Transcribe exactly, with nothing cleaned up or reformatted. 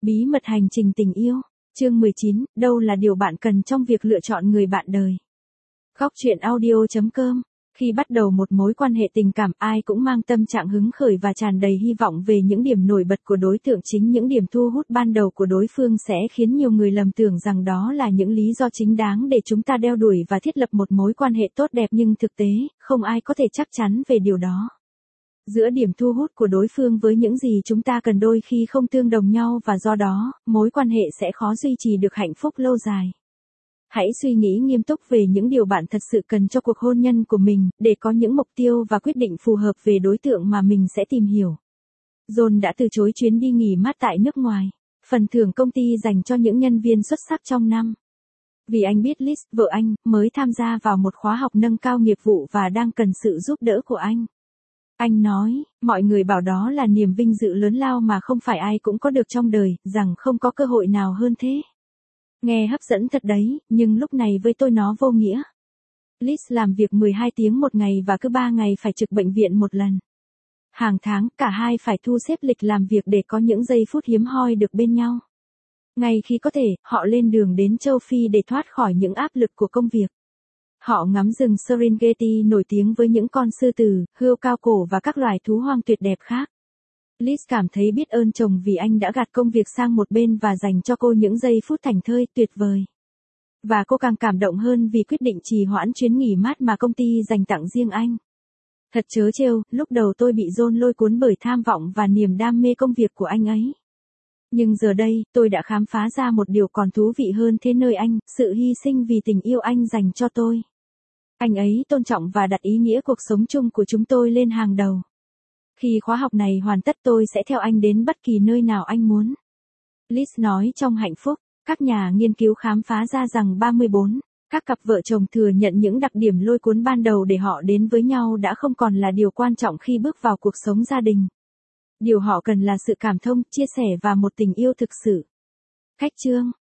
Bí mật hành trình tình yêu. Chương mười chín, đâu là điều bạn cần trong việc lựa chọn người bạn đời. Góc truyện audio chấm com. Khi bắt đầu một mối quan hệ tình cảm, ai cũng mang tâm trạng hứng khởi và tràn đầy hy vọng về những điểm nổi bật của đối tượng. Chính những điểm thu hút ban đầu của đối phương sẽ khiến nhiều người lầm tưởng rằng đó là những lý do chính đáng để chúng ta đeo đuổi và thiết lập một mối quan hệ tốt đẹp, nhưng thực tế, không ai có thể chắc chắn về điều đó. Giữa điểm thu hút của đối phương với những gì chúng ta cần đôi khi không tương đồng nhau, và do đó, mối quan hệ sẽ khó duy trì được hạnh phúc lâu dài. Hãy suy nghĩ nghiêm túc về những điều bạn thật sự cần cho cuộc hôn nhân của mình, để có những mục tiêu và quyết định phù hợp về đối tượng mà mình sẽ tìm hiểu. John đã từ chối chuyến đi nghỉ mát tại nước ngoài, phần thưởng công ty dành cho những nhân viên xuất sắc trong năm. Vì anh biết Liz, vợ anh, mới tham gia vào một khóa học nâng cao nghiệp vụ và đang cần sự giúp đỡ của anh. Anh nói, mọi người bảo đó là niềm vinh dự lớn lao mà không phải ai cũng có được trong đời, rằng không có cơ hội nào hơn thế. Nghe hấp dẫn thật đấy, nhưng lúc này với tôi nó vô nghĩa. Liz làm việc mười hai tiếng một ngày và cứ ba ngày phải trực bệnh viện một lần. Hàng tháng, cả hai phải thu xếp lịch làm việc để có những giây phút hiếm hoi được bên nhau. Ngay khi có thể, họ lên đường đến châu Phi để thoát khỏi những áp lực của công việc. Họ ngắm rừng Serengeti nổi tiếng với những con sư tử, hươu cao cổ và các loài thú hoang tuyệt đẹp khác. Liz cảm thấy biết ơn chồng vì anh đã gạt công việc sang một bên và dành cho cô những giây phút thảnh thơi tuyệt vời. Và cô càng cảm động hơn vì quyết định trì hoãn chuyến nghỉ mát mà công ty dành tặng riêng anh. Thật trớ trêu, lúc đầu tôi bị John lôi cuốn bởi tham vọng và niềm đam mê công việc của anh ấy. Nhưng giờ đây, tôi đã khám phá ra một điều còn thú vị hơn thế nơi anh, sự hy sinh vì tình yêu anh dành cho tôi. Anh ấy tôn trọng và đặt ý nghĩa cuộc sống chung của chúng tôi lên hàng đầu. Khi khóa học này hoàn tất, tôi sẽ theo anh đến bất kỳ nơi nào anh muốn. Liz nói trong hạnh phúc. Các nhà nghiên cứu khám phá ra rằng ba mươi bốn, các cặp vợ chồng thừa nhận những đặc điểm lôi cuốn ban đầu để họ đến với nhau đã không còn là điều quan trọng khi bước vào cuộc sống gia đình. Điều họ cần là sự cảm thông, chia sẻ và một tình yêu thực sự. Khách chương.